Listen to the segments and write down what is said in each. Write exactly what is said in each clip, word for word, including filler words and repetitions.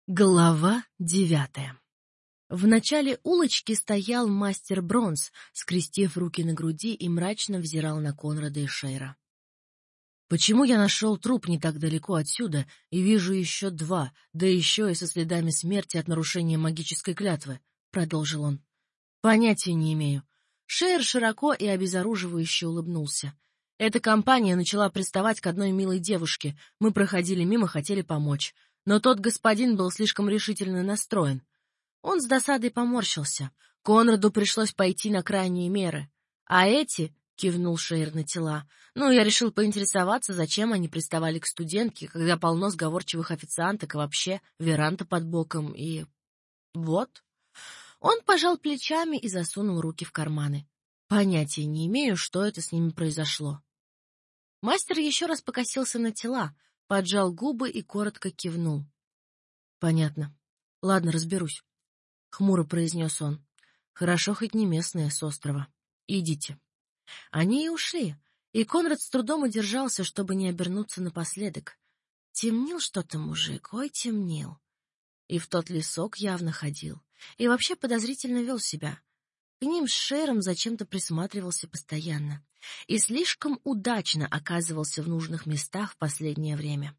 Глава девятая. В начале улочки стоял мастер Бронз, скрестив руки на груди, и мрачно взирал на Конрада и Шейра. «Почему я нашел труп не так далеко отсюда и вижу еще два, да еще и со следами смерти от нарушения магической клятвы?» — продолжил он. «Понятия не имею». Шейр широко и обезоруживающе улыбнулся. «Эта компания начала приставать к одной милой девушке. Мы проходили мимо, хотели помочь. Но тот господин был слишком решительно настроен. Он с досадой поморщился. Конраду пришлось пойти на крайние меры. А эти, — кивнул Шейр на тела, — ну, я решил поинтересоваться, зачем они приставали к студентке, когда полно сговорчивых официанток и вообще веранда под боком, и... вот. Он пожал плечами и засунул руки в карманы. Понятия не имею, что это с ними произошло. Мастер еще раз покосился на тела, поджал губы и коротко кивнул. — Понятно. Ладно, разберусь, — хмуро произнес он. — Хорошо, хоть не местные с острова. Идите. Они и ушли, и Конрад с трудом удержался, чтобы не обернуться напоследок. Темнил что-то мужик, ой, темнил. И в тот лесок явно ходил, и вообще подозрительно вел себя. К ним с Шейром зачем-то присматривался постоянно и слишком удачно оказывался в нужных местах в последнее время.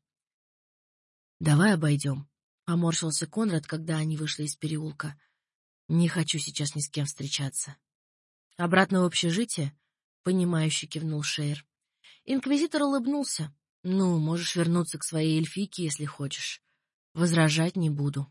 — Давай обойдем, — поморщился Конрад, когда они вышли из переулка. — Не хочу сейчас ни с кем встречаться. — Обратно в общежитие? — понимающе кивнул Шейр. Инквизитор улыбнулся. — Ну, можешь вернуться к своей эльфийке, если хочешь. Возражать не буду.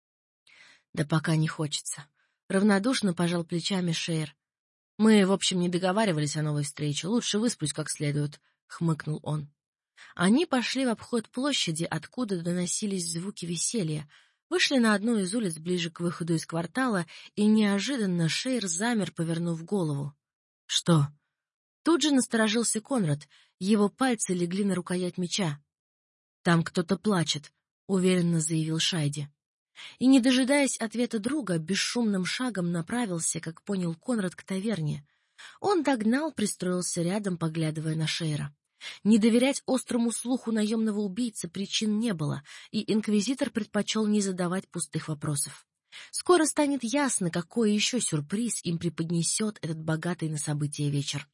— Да пока не хочется. Равнодушно пожал плечами Шейр. — Мы, в общем, не договаривались о новой встрече. Лучше высплюсь как следует, — хмыкнул он. Они пошли в обход площади, откуда доносились звуки веселья, вышли на одну из улиц ближе к выходу из квартала, и неожиданно Шейр замер, повернув голову. — Что? Тут же насторожился Конрад, его пальцы легли на рукоять меча. — Там кто-то плачет, — уверенно заявил Шайди. И, не дожидаясь ответа друга, бесшумным шагом направился, как понял Конрад, к таверне. Он догнал, пристроился рядом, поглядывая на Шейра. Не доверять острому слуху наемного убийцы причин не было, и инквизитор предпочел не задавать пустых вопросов. Скоро станет ясно, какой еще сюрприз им преподнесет этот богатый на события вечер.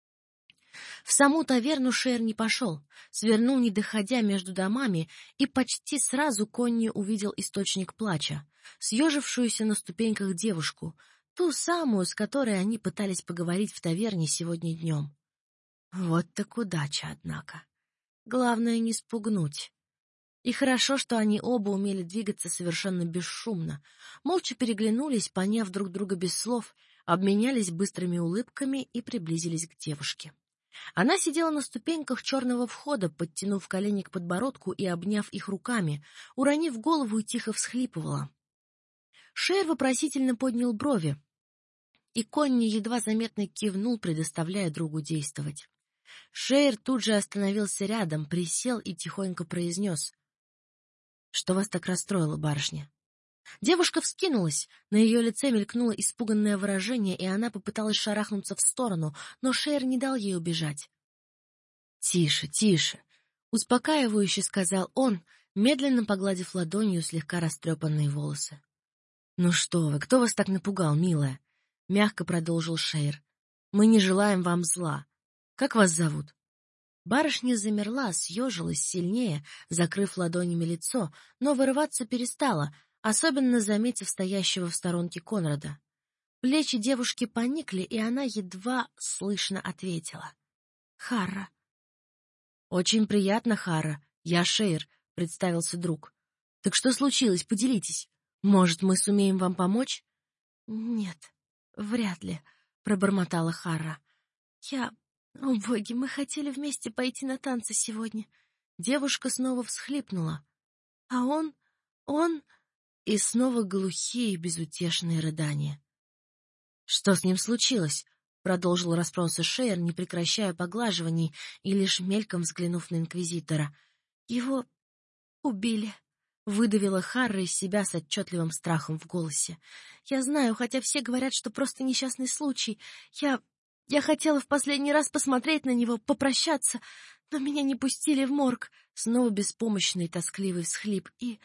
В саму таверну Шейр не пошел, свернул, не доходя между домами, и почти сразу Конни увидел источник плача, съежившуюся на ступеньках девушку, ту самую, с которой они пытались поговорить в таверне сегодня днем. Вот так удача, однако. Главное не спугнуть. И хорошо, что они оба умели двигаться совершенно бесшумно, молча переглянулись, поняв друг друга без слов, обменялись быстрыми улыбками и приблизились к девушке. Она сидела на ступеньках черного входа, подтянув колени к подбородку и обняв их руками, уронив голову и тихо всхлипывала. Шейр вопросительно поднял брови, и Конни едва заметно кивнул, предоставляя другу действовать. Шейр тут же остановился рядом, присел и тихонько произнес: — Что вас так расстроило, барышня? Девушка вскинулась, на ее лице мелькнуло испуганное выражение, и она попыталась шарахнуться в сторону, но Шейр не дал ей убежать. — Тише, тише, — успокаивающе сказал он, медленно погладив ладонью слегка растрепанные волосы. — Ну что вы, кто вас так напугал, милая? — мягко продолжил Шейр. — Мы не желаем вам зла. Как вас зовут? Барышня замерла, съежилась сильнее, закрыв ладонями лицо, но вырываться перестала, особенно заметив стоящего в сторонке Конрада. Плечи девушки поникли, и она едва слышно ответила: — Харра. — Очень приятно, Харра. Я Шейр, — представился друг. — Так что случилось? Поделитесь. Может, мы сумеем вам помочь? — Нет, вряд ли, — пробормотала Харра. — Я... О, боги, мы хотели вместе пойти на танцы сегодня. Девушка снова всхлипнула. А он... он... И снова глухие безутешные рыдания. — Что с ним случилось? — продолжил расспросы Шейр, не прекращая поглаживаний и лишь мельком взглянув на инквизитора. — Его убили, — выдавила Харра из себя с отчетливым страхом в голосе. — Я знаю, хотя все говорят, что просто несчастный случай. Я... Я хотела в последний раз посмотреть на него, попрощаться, но меня не пустили в морг. Снова беспомощный тоскливый всхлип. И...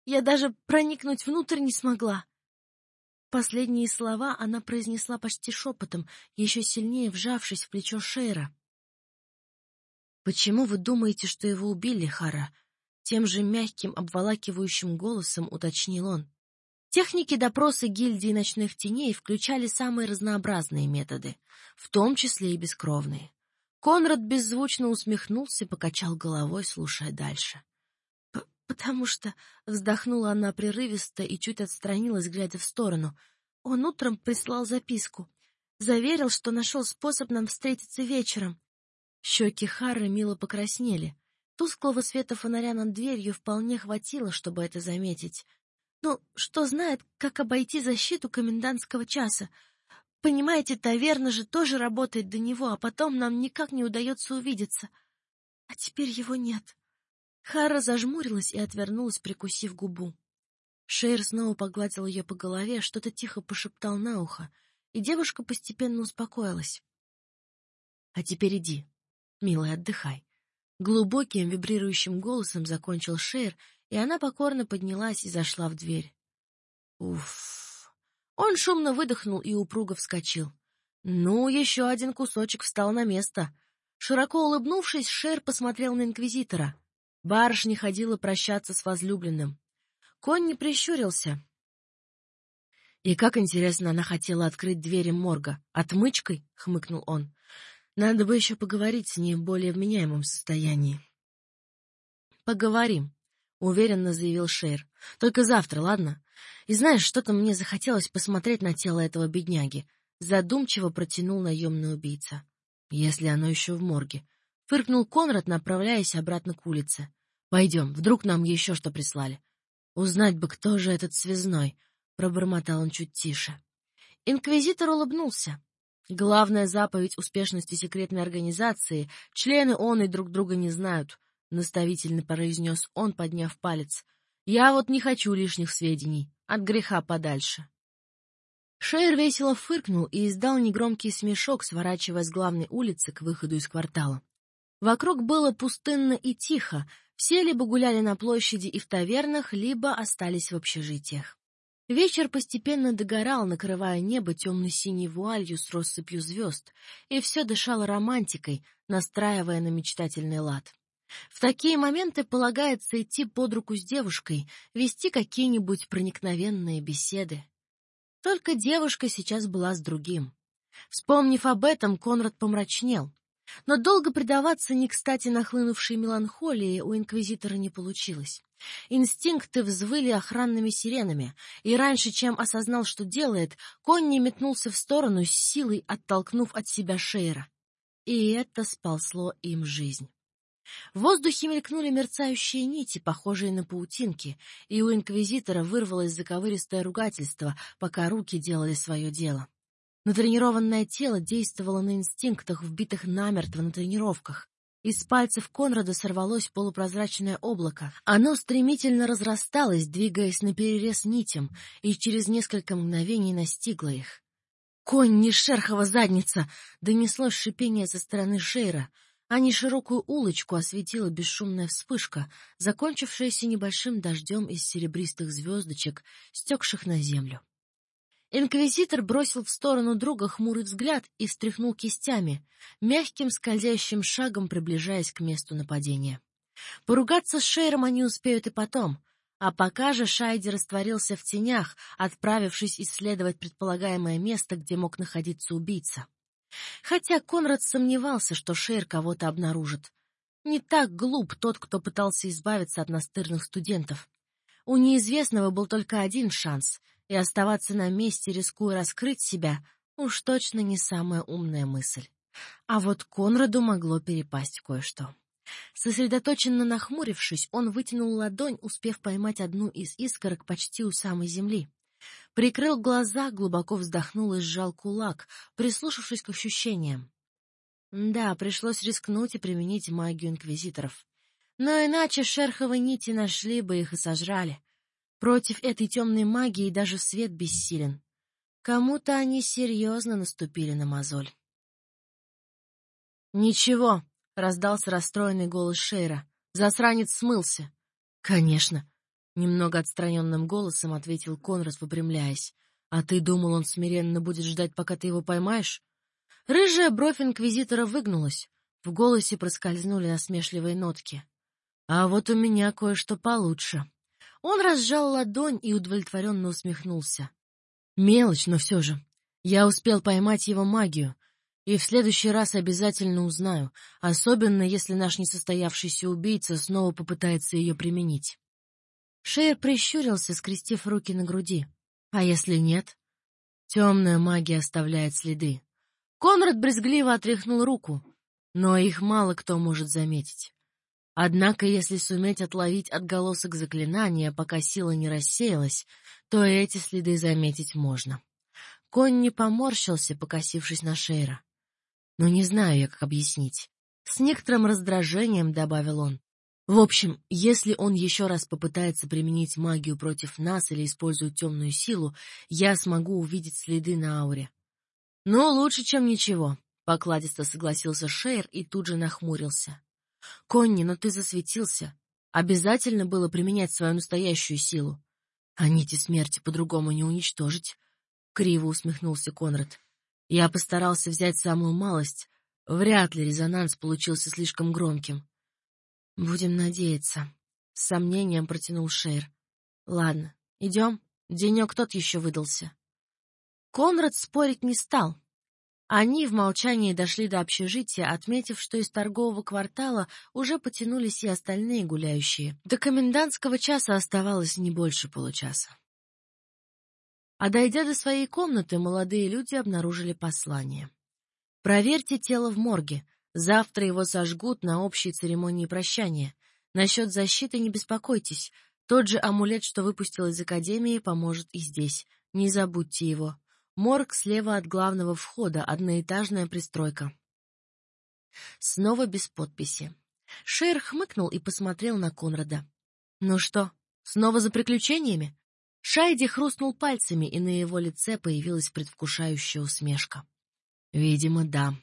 Я даже проникнуть внутрь не смогла. Последние слова она произнесла почти шепотом, еще сильнее вжавшись в плечо Шейра. «Почему вы думаете, что его убили, Хара?» Тем же мягким, обволакивающим голосом уточнил он. Техники допроса гильдии ночных теней включали самые разнообразные методы, в том числе и бескровные. Конрад беззвучно усмехнулся и покачал головой, слушая дальше. «Потому что...» — вздохнула она прерывисто и чуть отстранилась, глядя в сторону. «Он утром прислал записку. Заверил, что нашел способ нам встретиться вечером». Щеки Хары мило покраснели. Тусклого света фонаря над дверью вполне хватило, чтобы это заметить. Ну, что знает, как обойти защиту комендантского часа. Понимаете, таверна же тоже работает до него, а потом нам никак не удается увидеться. А теперь его нет. Хара зажмурилась и отвернулась, прикусив губу. Шейр снова погладил ее по голове, что-то тихо пошептал на ухо, и девушка постепенно успокоилась. — А теперь иди, милая, отдыхай. Глубоким вибрирующим голосом закончил Шейр, и она покорно поднялась и зашла в дверь. Уф! Он шумно выдохнул и упруго вскочил. Ну, еще один кусочек встал на место. Широко улыбнувшись, Шейр посмотрел на инквизитора. Барышня ходила прощаться с возлюбленным. Конь не прищурился. И как интересно, она хотела открыть двери морга. Отмычкой? — хмыкнул он. Надо бы еще поговорить с ней в более вменяемом состоянии. — Поговорим, — уверенно заявил Шейр. — Только завтра, ладно? И знаешь, что-то мне захотелось посмотреть на тело этого бедняги. Задумчиво протянул наемный убийца. — Если оно еще в морге. Фыркнул Конрад, направляясь обратно к улице. — Пойдем, вдруг нам еще что прислали. — Узнать бы, кто же этот связной, — пробормотал он чуть тише. Инквизитор улыбнулся. Главная заповедь успешности секретной организации — члены он и друг друга не знают, — наставительно произнес он, подняв палец. Я вот не хочу лишних сведений, от греха подальше. Шейр весело фыркнул и издал негромкий смешок, сворачивая с главной улицы к выходу из квартала. Вокруг было пустынно и тихо, все либо гуляли на площади и в тавернах, либо остались в общежитиях. Вечер постепенно догорал, накрывая небо темно-синей вуалью с россыпью звезд, и все дышало романтикой, настраивая на мечтательный лад. В такие моменты полагается идти под руку с девушкой, вести какие-нибудь проникновенные беседы. Только девушка сейчас была с другим. Вспомнив об этом, Конрад помрачнел. Но долго предаваться не кстати нахлынувшей меланхолии у инквизитора не получилось. Инстинкты взвыли охранными сиренами, и раньше, чем осознал, что делает, Конни метнулся в сторону, с силой оттолкнув от себя Шейра. И это спасло им жизнь. В воздухе мелькнули мерцающие нити, похожие на паутинки, и у инквизитора вырвалось заковыристое ругательство, пока руки делали свое дело. Натренированное тело действовало на инстинктах, вбитых намертво на тренировках. Из пальцев Конрада сорвалось полупрозрачное облако. Оно стремительно разрасталось, двигаясь наперерез нитям, и через несколько мгновений настигло их. «Конь, не шерхова задница!» — донеслось шипение со стороны Шейра, а не широкую улочку осветила бесшумная вспышка, закончившаяся небольшим дождем из серебристых звездочек, стекших на землю. Инквизитор бросил в сторону друга хмурый взгляд и встряхнул кистями, мягким скользящим шагом приближаясь к месту нападения. Поругаться с Шейром они успеют и потом, а пока же Шайди растворился в тенях, отправившись исследовать предполагаемое место, где мог находиться убийца. Хотя Конрад сомневался, что Шейр кого-то обнаружит. Не так глуп тот, кто пытался избавиться от настырных студентов. У неизвестного был только один шанс — и оставаться на месте, рискуя раскрыть себя, уж точно не самая умная мысль. А вот Конраду могло перепасть кое-что. Сосредоточенно нахмурившись, он вытянул ладонь, успев поймать одну из искорок почти у самой земли. Прикрыл глаза, глубоко вздохнул и сжал кулак, прислушавшись к ощущениям. Да, пришлось рискнуть и применить магию инквизиторов. Но иначе шерховые нити нашли бы их и сожрали. Против этой темной магии даже свет бессилен. Кому-то они серьезно наступили на мозоль. «Ничего», — раздался расстроенный голос Шейра. «Засранец смылся». «Конечно». Немного отстраненным голосом ответил Конрад, выпрямляясь. «А ты думал, он смиренно будет ждать, пока ты его поймаешь?» Рыжая бровь инквизитора выгнулась. В голосе проскользнули насмешливые нотки. «А вот у меня кое-что получше». Он разжал ладонь и удовлетворенно усмехнулся. «Мелочь, но все же. Я успел поймать его магию, и в следующий раз обязательно узнаю, особенно если наш несостоявшийся убийца снова попытается ее применить». Шейр прищурился, скрестив руки на груди. «А если нет?» «Темная магия оставляет следы». Конрад брезгливо отряхнул руку, но их мало кто может заметить. Однако, если суметь отловить отголосок заклинания, пока сила не рассеялась, то эти следы заметить можно. Конь не поморщился, покосившись на Шейра. Но не знаю я, как объяснить. С некоторым раздражением добавил он. В общем, если он еще раз попытается применить магию против нас или использует темную силу, я смогу увидеть следы на ауре. Ну, лучше, чем ничего, покладисто согласился Шейр и тут же нахмурился. Конни, но ты засветился. Обязательно было применять свою настоящую силу. А нити смерти по-другому не уничтожить. Криво усмехнулся Конрад. Я постарался взять самую малость. Вряд ли резонанс получился слишком громким. Будем надеяться. С сомнением протянул Шейр. Ладно, идем. Денек тот еще выдался. Конрад спорить не стал. Они в молчании дошли до общежития, отметив, что из торгового квартала уже потянулись и остальные гуляющие. До комендантского часа оставалось не больше получаса. А дойдя до своей комнаты, молодые люди обнаружили послание. «Проверьте тело в морге. Завтра его сожгут на общей церемонии прощания. Насчет защиты не беспокойтесь. Тот же амулет, что выпустил из академии, поможет и здесь. Не забудьте его. Морг слева от главного входа, одноэтажная пристройка». Снова без подписи. Шейр хмыкнул и посмотрел на Конрада. «Ну что, снова за приключениями?» Шайди хрустнул пальцами, и на его лице появилась предвкушающая усмешка. «Видимо, да».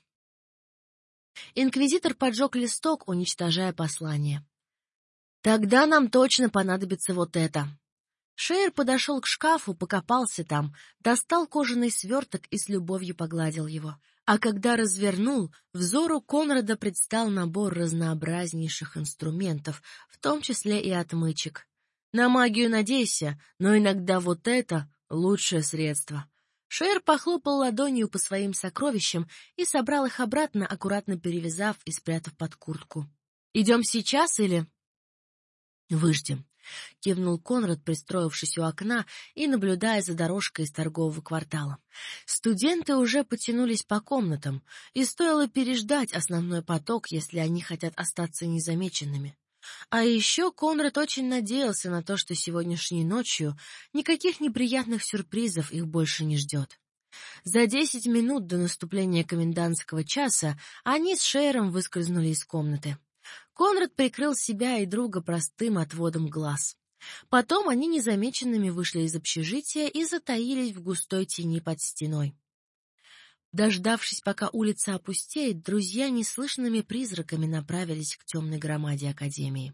Инквизитор поджег листок, уничтожая послание. «Тогда нам точно понадобится вот это». Шейр подошел к шкафу, покопался там, достал кожаный сверток и с любовью погладил его. А когда развернул, взору Конрада предстал набор разнообразнейших инструментов, в том числе и отмычек. На магию надейся, но иногда вот это лучшее средство. Шейр похлопал ладонью по своим сокровищам и собрал их обратно, аккуратно перевязав и спрятав под куртку. «Идем сейчас или...» «Выждем», — кивнул Конрад, пристроившись у окна и наблюдая за дорожкой из торгового квартала. Студенты уже потянулись по комнатам, и стоило переждать основной поток, если они хотят остаться незамеченными. А еще Конрад очень надеялся на то, что сегодняшней ночью никаких неприятных сюрпризов их больше не ждет. За десять минут до наступления комендантского часа они с Шейром выскользнули из комнаты. Конрад прикрыл себя и друга простым отводом глаз. Потом они незамеченными вышли из общежития и затаились в густой тени под стеной. Дождавшись, пока улица опустеет, друзья неслышными призраками направились к темной громаде академии.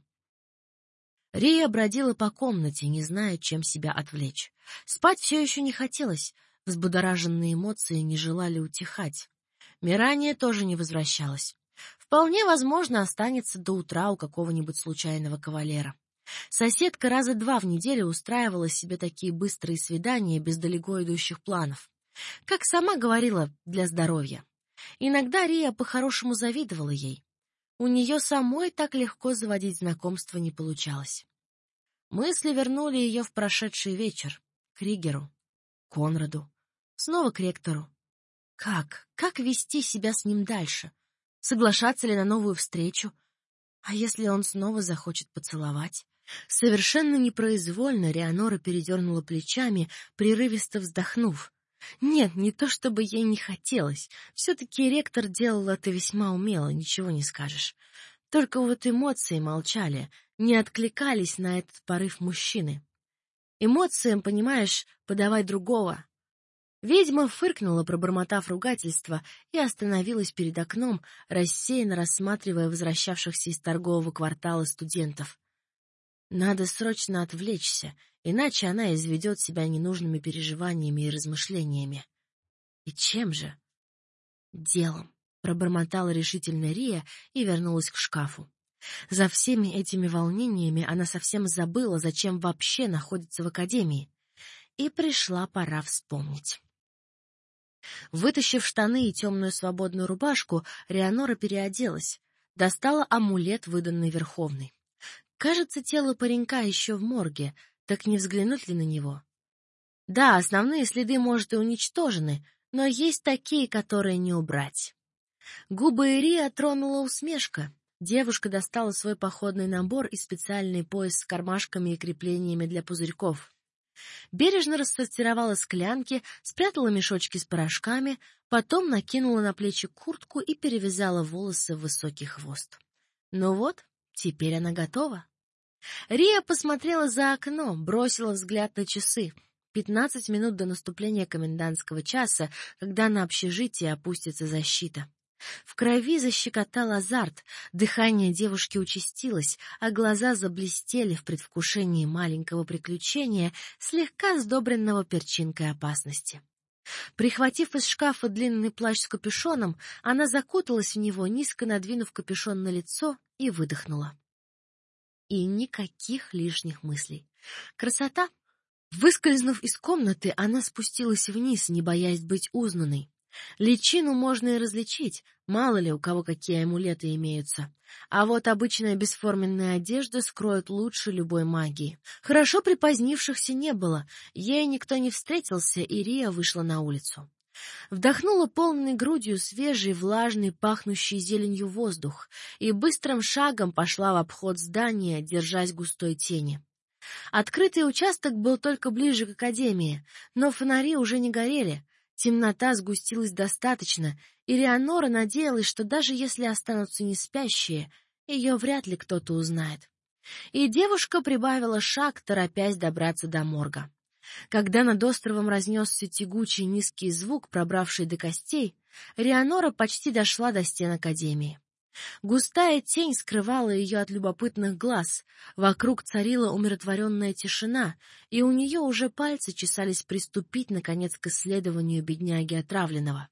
Рия бродила по комнате, не зная, чем себя отвлечь. Спать все еще не хотелось, взбудораженные эмоции не желали утихать. Мирания тоже не возвращалась. Вполне возможно, останется до утра у какого-нибудь случайного кавалера. Соседка раза два в неделю устраивала себе такие быстрые свидания без далеко идущих планов. Как сама говорила, для здоровья. Иногда Рия по-хорошему завидовала ей. У нее самой так легко заводить знакомства не получалось. Мысли вернули ее в прошедший вечер. К Ригеру, Конраду, снова к ректору. Как? Как вести себя с ним дальше? Соглашаться ли на новую встречу? А если он снова захочет поцеловать? Совершенно непроизвольно Рианора передернула плечами, прерывисто вздохнув. Нет, не то чтобы ей не хотелось. Все-таки ректор делал это весьма умело, ничего не скажешь. Только вот эмоции молчали, не откликались на этот порыв мужчины. Эмоциям, понимаешь, подавай другого. Ведьма фыркнула, пробормотав ругательство, и остановилась перед окном, рассеянно рассматривая возвращавшихся из торгового квартала студентов. Надо срочно отвлечься, иначе она изведет себя ненужными переживаниями и размышлениями. И чем же? Делом, пробормотала решительно Рия и вернулась к шкафу. За всеми этими волнениями она совсем забыла, зачем вообще находится в академии. И пришла пора вспомнить. Вытащив штаны и темную свободную рубашку, Реанора переоделась, достала амулет, выданный Верховной. Кажется, тело паренька еще в морге, так не взглянуть ли на него? Да, основные следы, может, и уничтожены, но есть такие, которые не убрать. Губы Ирии тронула усмешка. Девушка достала свой походный набор и специальный пояс с кармашками и креплениями для пузырьков. Бережно рассортировала склянки, спрятала мешочки с порошками, потом накинула на плечи куртку и перевязала волосы в высокий хвост. Ну вот, теперь она готова. Рия посмотрела за окно, бросила взгляд на часы. Пятнадцать минут до наступления комендантского часа, когда на общежитие опустится защита. В крови защекотал азарт, дыхание девушки участилось, а глаза заблестели в предвкушении маленького приключения, слегка сдобренного перчинкой опасности. Прихватив из шкафа длинный плащ с капюшоном, она закуталась в него, низко надвинув капюшон на лицо, и выдохнула. И никаких лишних мыслей. Красота! Выскользнув из комнаты, она спустилась вниз, не боясь быть узнанной. Личину можно и различить, мало ли у кого какие амулеты имеются. А вот обычная бесформенная одежда скроет лучше любой магии. Хорошо припозднившихся не было, ей никто не встретился, и Рия вышла на улицу. Вдохнула полной грудью свежий, влажный, пахнущий зеленью воздух и быстрым шагом пошла в обход здания, держась густой тени. Открытый участок был только ближе к академии, но фонари уже не горели. Темнота сгустилась достаточно, и Реанора надеялась, что даже если останутся не спящие, ее вряд ли кто-то узнает. И девушка прибавила шаг, торопясь добраться до морга. Когда над островом разнесся тягучий низкий звук, пробравший до костей, Реанора почти дошла до стен академии. Густая тень скрывала ее от любопытных глаз, вокруг царила умиротворенная тишина, и у нее уже пальцы чесались приступить, наконец, к исследованию бедняги отравленного.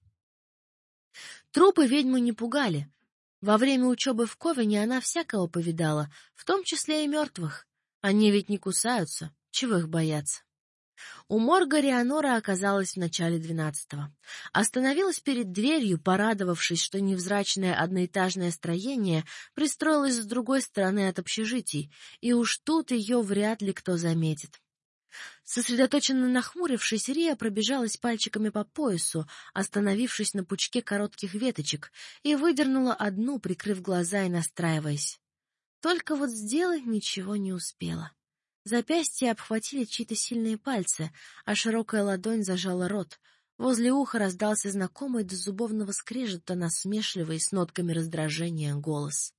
Трупы ведьму не пугали. Во время учебы в Ковене она всякого повидала, в том числе и мертвых. Они ведь не кусаются, чего их бояться? У морга Реанора оказалась в начале двенадцатого. Остановилась перед дверью, порадовавшись, что невзрачное одноэтажное строение пристроилось с другой стороны от общежитий, и уж тут ее вряд ли кто заметит. Сосредоточенно нахмурившись, Рия пробежалась пальчиками по поясу, остановившись на пучке коротких веточек, и выдернула одну, прикрыв глаза и настраиваясь. Только вот сделать ничего не успела. Запястья обхватили чьи-то сильные пальцы, а широкая ладонь зажала рот. Возле уха раздался знакомый до зубовного скрежета насмешливый с нотками раздражения голос.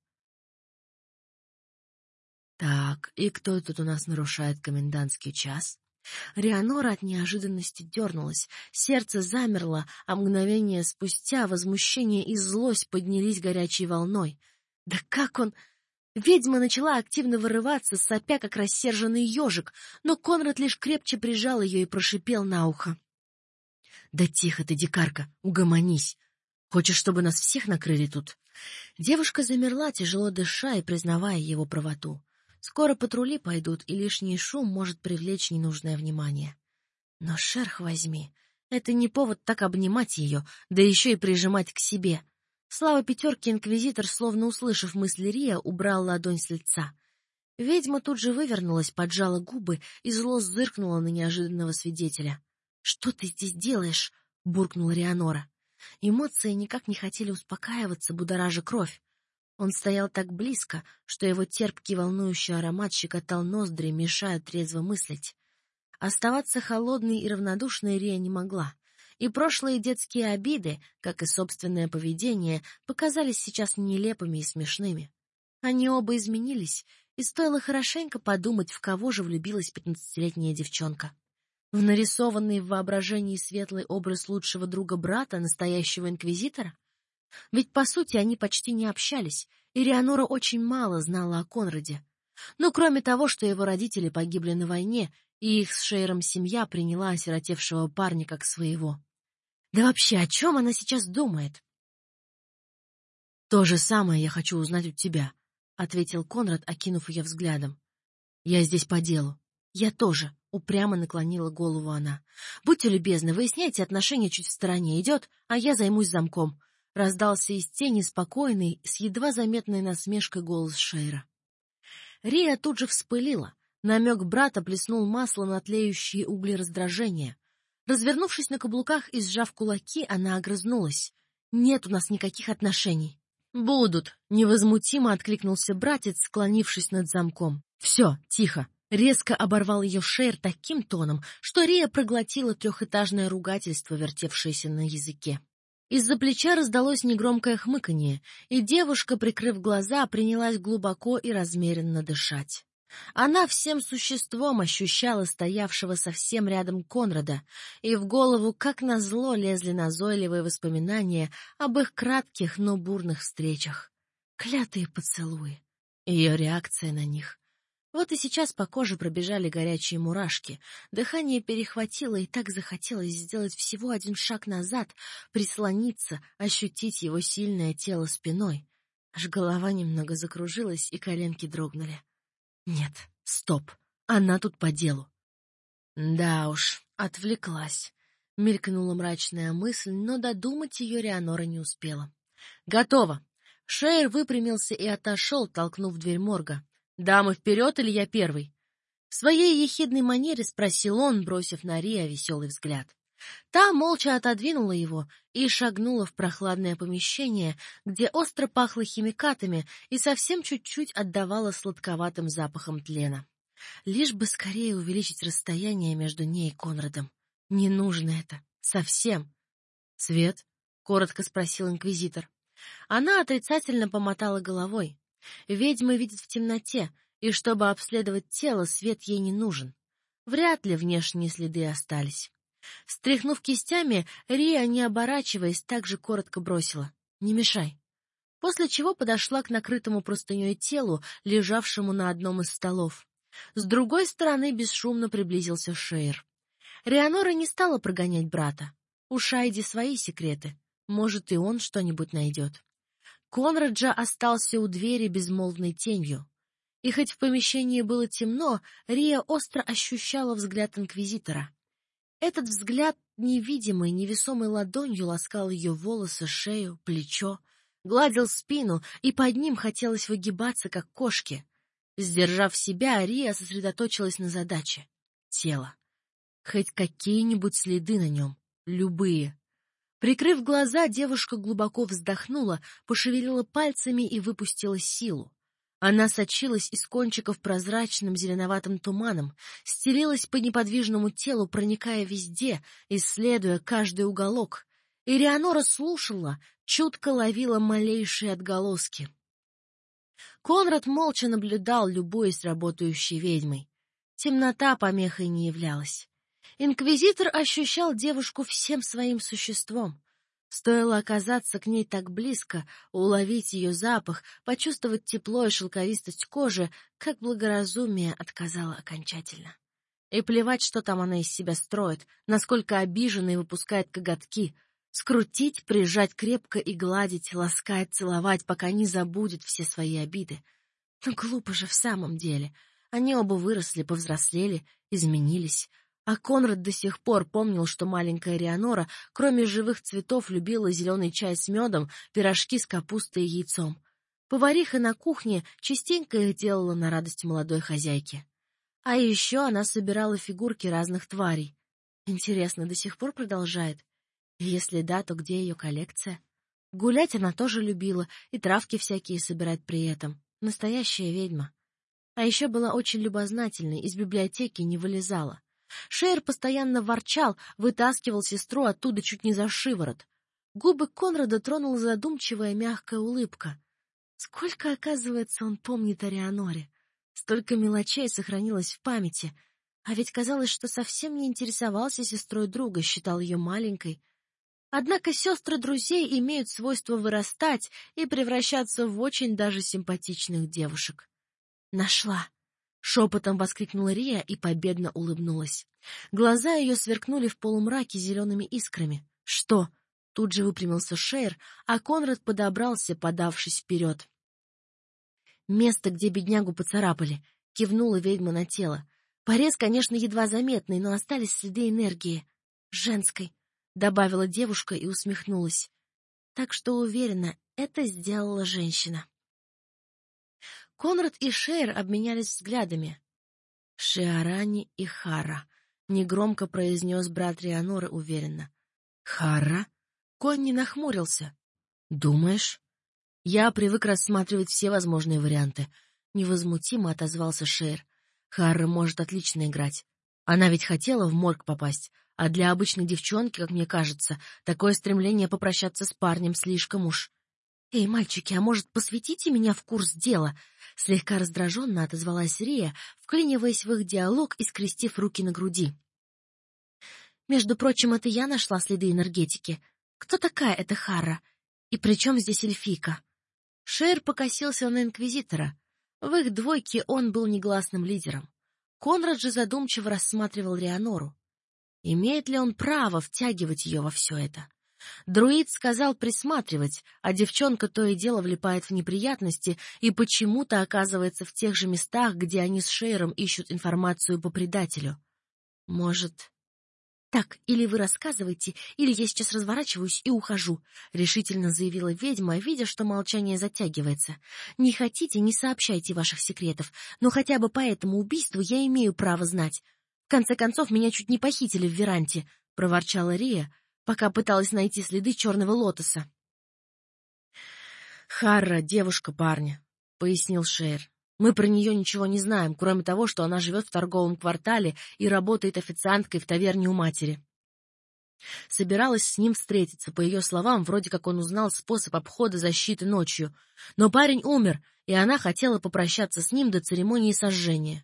Так, и кто тут у нас нарушает комендантский час? Реанора от неожиданности дернулась, сердце замерло, а мгновение спустя возмущение и злость поднялись горячей волной. Да как он... Ведьма начала активно вырываться, сопя, как рассерженный ежик, но Конрад лишь крепче прижал ее и прошипел на ухо. — Да тихо ты, дикарка, угомонись. Хочешь, чтобы нас всех накрыли тут? Девушка замерла, тяжело дыша и признавая его правоту. Скоро патрули пойдут, и лишний шум может привлечь ненужное внимание. Но, шерх возьми, это не повод так обнимать ее, да еще и прижимать к себе. Слава пятерки, инквизитор, словно услышав мысли Рия, убрал ладонь с лица. Ведьма тут же вывернулась, поджала губы и зло зыркнула на неожиданного свидетеля. — Что ты здесь делаешь? — буркнула Реанора. Эмоции никак не хотели успокаиваться, будоража кровь. Он стоял так близко, что его терпкий волнующий аромат щекотал ноздри, мешая трезво мыслить. Оставаться холодной и равнодушной Рия не могла. И прошлые детские обиды, как и собственное поведение, показались сейчас нелепыми и смешными. Они оба изменились, и стоило хорошенько подумать, в кого же влюбилась пятнадцатилетняя девчонка. В нарисованный в воображении светлый образ лучшего друга брата, настоящего инквизитора? Ведь, по сути, они почти не общались, и Реанора очень мало знала о Конраде. Ну, кроме того, что его родители погибли на войне, и их с Шейром семья приняла осиротевшего парня как своего. Да вообще, о чем она сейчас думает? «То же самое я хочу узнать у тебя», — ответил Конрад, окинув ее взглядом. «Я здесь по делу». «Я тоже», — упрямо наклонила голову она. «Будьте любезны, выясняйте отношения чуть в стороне. Идет, а я займусь замком», — раздался из тени спокойный, с едва заметной насмешкой голос Шейра. Рия тут же вспылила. Намек брата плеснул масло на тлеющие угли раздражения. Развернувшись на каблуках и сжав кулаки, она огрызнулась. «Нет у нас никаких отношений». «Будут», — невозмутимо откликнулся братец, склонившись над замком. «Все, тихо». Резко оборвал ее Шейр таким тоном, что Рия проглотила трехэтажное ругательство, вертевшееся на языке. Из-за плеча раздалось негромкое хмыканье, и девушка, прикрыв глаза, принялась глубоко и размеренно дышать. Она всем существом ощущала стоявшего совсем рядом Конрада, и в голову, как назло, лезли назойливые воспоминания об их кратких, но бурных встречах. Клятые поцелуи. Ее реакция на них. Вот и сейчас по коже пробежали горячие мурашки, дыхание перехватило, и так захотелось сделать всего один шаг назад, прислониться, ощутить его сильное тело спиной. Аж голова немного закружилась, и коленки дрогнули. Нет, стоп, она тут по делу. Да уж, отвлеклась. Мелькнула мрачная мысль, но додумать ее Реанора не успела. Готово. Шейр выпрямился и отошел, толкнув дверь морга. «Дамы вперед или я первый?» В своей ехидной манере спросил он, бросив на Рия веселый взгляд. Та молча отодвинула его и шагнула в прохладное помещение, где остро пахло химикатами и совсем чуть-чуть отдавало сладковатым запахом тлена. Лишь бы скорее увеличить расстояние между ней и Конрадом. Не нужно это. Совсем. «Свет?» — коротко спросил инквизитор. Она отрицательно помотала головой. Ведьмы видят в темноте, и чтобы обследовать тело, свет ей не нужен. Вряд ли внешние следы остались. Стряхнув кистями, Рия, не оборачиваясь, также коротко бросила: «Не мешай». После чего подошла к накрытому простыней телу, лежавшему на одном из столов. С другой стороны бесшумно приблизился Шейр. Реанора не стала прогонять брата. У Шайди свои секреты. Может, и он что-нибудь найдет. Конрад же остался у двери безмолвной тенью. И хоть в помещении было темно, Рия остро ощущала взгляд инквизитора. Этот взгляд невидимой, невесомой ладонью ласкал ее волосы, шею, плечо, гладил спину, и под ним хотелось выгибаться, как кошки. Сдержав себя, Рия сосредоточилась на задаче — тело. Хоть какие-нибудь следы на нем, любые. Прикрыв глаза, девушка глубоко вздохнула, пошевелила пальцами и выпустила силу. Она сочилась из кончиков прозрачным зеленоватым туманом, стелилась по неподвижному телу, проникая везде, исследуя каждый уголок. И Реанора слушала, чутко ловила малейшие отголоски. Конрад молча наблюдал, любуясь работающей ведьмой. Темнота помехой не являлась. Инквизитор ощущал девушку всем своим существом. Стоило оказаться к ней так близко, уловить ее запах, почувствовать тепло и шелковистость кожи, как благоразумие отказало окончательно. И плевать, что там она из себя строит, насколько обижена и выпускает коготки. Скрутить, прижать крепко и гладить, ласкать, целовать, пока не забудет все свои обиды. Но глупо же в самом деле. Они оба выросли, повзрослели, изменились. А Конрад до сих пор помнил, что маленькая Реанора, кроме живых цветов, любила зеленый чай с медом, пирожки с капустой и яйцом. Повариха на кухне частенько их делала на радость молодой хозяйки. А еще она собирала фигурки разных тварей. Интересно, до сих пор продолжает? И если да, то где ее коллекция? Гулять она тоже любила, и травки всякие собирать при этом. Настоящая ведьма. А еще была очень любознательной, из библиотеки не вылезала. Шейр постоянно ворчал, вытаскивал сестру оттуда чуть не за шиворот. Губы Конрада тронула задумчивая мягкая улыбка. Сколько, оказывается, он помнит о Реаноре. Столько мелочей сохранилось в памяти. А ведь казалось, что совсем не интересовался сестрой друга, считал ее маленькой. Однако сестры друзей имеют свойство вырастать и превращаться в очень даже симпатичных девушек. Нашла! Шепотом воскликнула Рия и победно улыбнулась. Глаза ее сверкнули в полумраке зелеными искрами. Что? Тут же выпрямился Шейр, а Конрад подобрался, подавшись вперед. Место, где беднягу поцарапали, кивнула ведьма на тело. Порез, конечно, едва заметный, но остались следы энергии. Женской, добавила девушка и усмехнулась. Так что уверена, это сделала женщина. Конрад и Шейр обменялись взглядами. Шиарани и Хара, негромко произнес брат Рианоры уверенно. Хара? Конни нахмурился. Думаешь? Я привык рассматривать все возможные варианты. Невозмутимо отозвался Шейр. Хара может отлично играть. Она ведь хотела в морг попасть, а для обычной девчонки, как мне кажется, такое стремление попрощаться с парнем слишком уж. «Эй, мальчики, а может, посвятите меня в курс дела?» Слегка раздраженно отозвалась Рия, вклиниваясь в их диалог и скрестив руки на груди. «Между прочим, это я нашла следы энергетики. Кто такая эта Хара? И при чем здесь эльфийка?» Шейр покосился на инквизитора. В их двойке он был негласным лидером. Конрад же задумчиво рассматривал Рианору. Имеет ли он право втягивать ее во все это? Друид сказал присматривать, а девчонка то и дело влипает в неприятности и почему-то оказывается в тех же местах, где они с Шейром ищут информацию по предателю. Может... «Так, или вы рассказываете, или я сейчас разворачиваюсь и ухожу», — решительно заявила ведьма, видя, что молчание затягивается. «Не хотите, не сообщайте ваших секретов, но хотя бы по этому убийству я имею право знать. В конце концов, меня чуть не похитили в Веранте», — проворчала Рия, пока пыталась найти следы черного лотоса. «Харра — девушка парня», — пояснил Шейр. «Мы про нее ничего не знаем, кроме того, что она живет в торговом квартале и работает официанткой в таверне у матери. Собиралась с ним встретиться, по ее словам, вроде как он узнал способ обхода защиты ночью. Но парень умер, и она хотела попрощаться с ним до церемонии сожжения».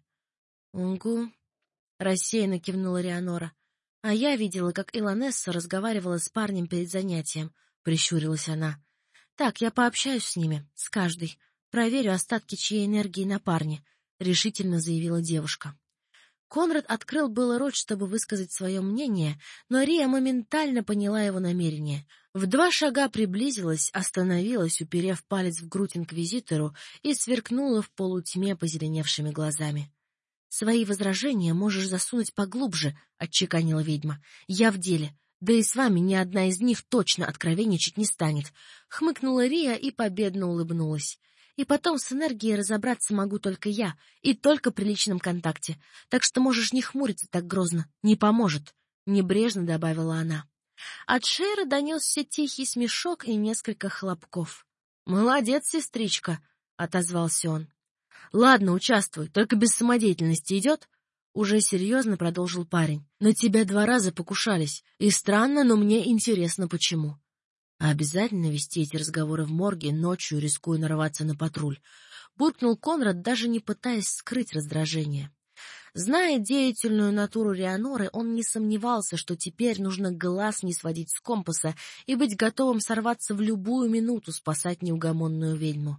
«Угу», — рассеянно кивнула Рианора. «А я видела, как Илонесса разговаривала с парнем перед занятием», — прищурилась она. «Так, я пообщаюсь с ними, с каждой. Проверю остатки чьей энергии на парне», — решительно заявила девушка. Конрад открыл было рот, чтобы высказать свое мнение, но Рия моментально поняла его намерение. В два шага приблизилась, остановилась, уперев палец в грудь инквизитору, и сверкнула в полутьме позеленевшими глазами. «Свои возражения можешь засунуть поглубже», — отчеканила ведьма. «Я в деле. Да и с вами ни одна из них точно откровенничать не станет», — хмыкнула Рия и победно улыбнулась. «И потом с энергией разобраться могу только я, и только при личном контакте. Так что можешь не хмуриться так грозно. Не поможет», — небрежно добавила она. От Шейра донесся тихий смешок и несколько хлопков. «Молодец, сестричка», — отозвался он. «Ладно, участвуй, только без самодеятельности идет?» Уже серьезно продолжил парень. «На тебя два раза покушались, и странно, но мне интересно, почему». «А обязательно вести эти разговоры в морге ночью, рискуя нарваться на патруль?» Буркнул Конрад, даже не пытаясь скрыть раздражение. Зная деятельную натуру Рианоры, он не сомневался, что теперь нужно глаз не сводить с компаса и быть готовым сорваться в любую минуту спасать неугомонную ведьму.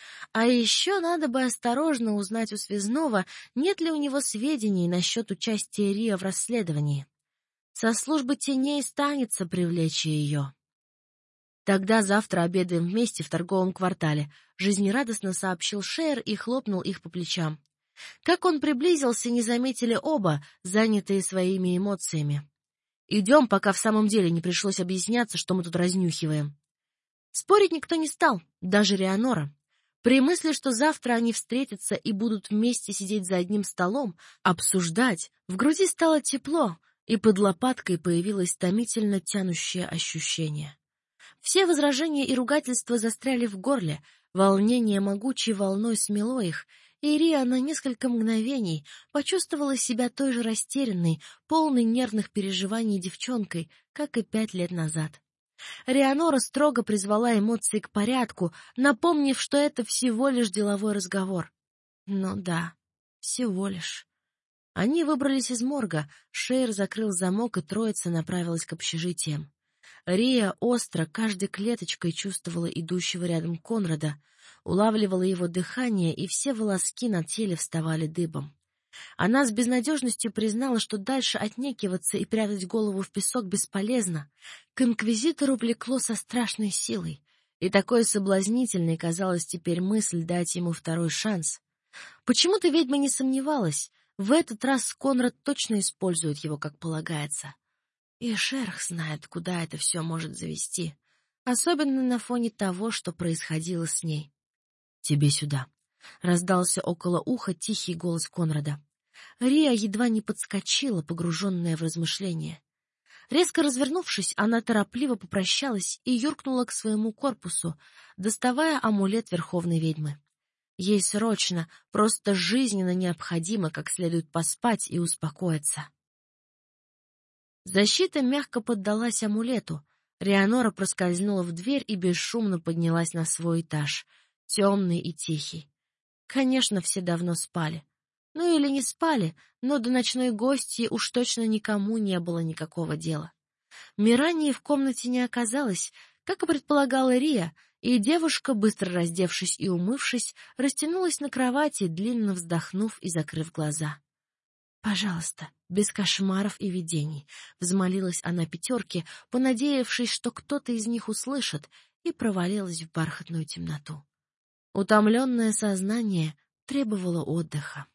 А еще надо бы осторожно узнать у связного, нет ли у него сведений насчет участия Риа в расследовании. Со службы теней станется привлечь ее. «Тогда завтра обедаем вместе в торговом квартале», — жизнерадостно сообщил Шейр и хлопнул их по плечам. Как он приблизился, не заметили оба, занятые своими эмоциями. «Идем, пока в самом деле не пришлось объясняться, что мы тут разнюхиваем». Спорить никто не стал, даже Рианора. При мысли, что завтра они встретятся и будут вместе сидеть за одним столом, обсуждать, в груди стало тепло, и под лопаткой появилось томительно тянущее ощущение. Все возражения и ругательства застряли в горле, волнение могучей волной смело их, и Рия на несколько мгновений почувствовала себя той же растерянной, полной нервных переживаний девчонкой, как и пять лет назад. Рианора строго призвала эмоции к порядку, напомнив, что это всего лишь деловой разговор. Ну да, всего лишь. Они выбрались из морга, Шейр закрыл замок, и троица направилась к общежитиям. Рия остро, каждой клеточкой чувствовала идущего рядом Конрада. улавливала его дыхание, и все волоски на теле вставали дыбом. Она с безнадежностью признала, что дальше отнекиваться и прятать голову в песок бесполезно. К инквизитору влекло со страшной силой, и такой соблазнительной казалась теперь мысль дать ему второй шанс. Почему-то ведьма не сомневалась, в этот раз Конрад точно использует его, как полагается. И Шерх знает, куда это все может завести, особенно на фоне того, что происходило с ней. «Тебе сюда», — раздался около уха тихий голос Конрада. Рия едва не подскочила, погруженная в размышления. Резко развернувшись, она торопливо попрощалась и юркнула к своему корпусу, доставая амулет Верховной Ведьмы. Ей срочно, просто жизненно необходимо как следует поспать и успокоиться. Защита мягко поддалась амулету. Рианора проскользнула в дверь и бесшумно поднялась на свой этаж, темный и тихий. Конечно, все давно спали. Ну или не спали, но до ночной гостьи уж точно никому не было никакого дела. Мирании в комнате не оказалось, как и предполагала Рия, и девушка, быстро раздевшись и умывшись, растянулась на кровати, длинно вздохнув и закрыв глаза. «Пожалуйста, без кошмаров и видений», — взмолилась она пятерке, понадеявшись, что кто-то из них услышит, и провалилась в бархатную темноту. Утомленное сознание требовало отдыха.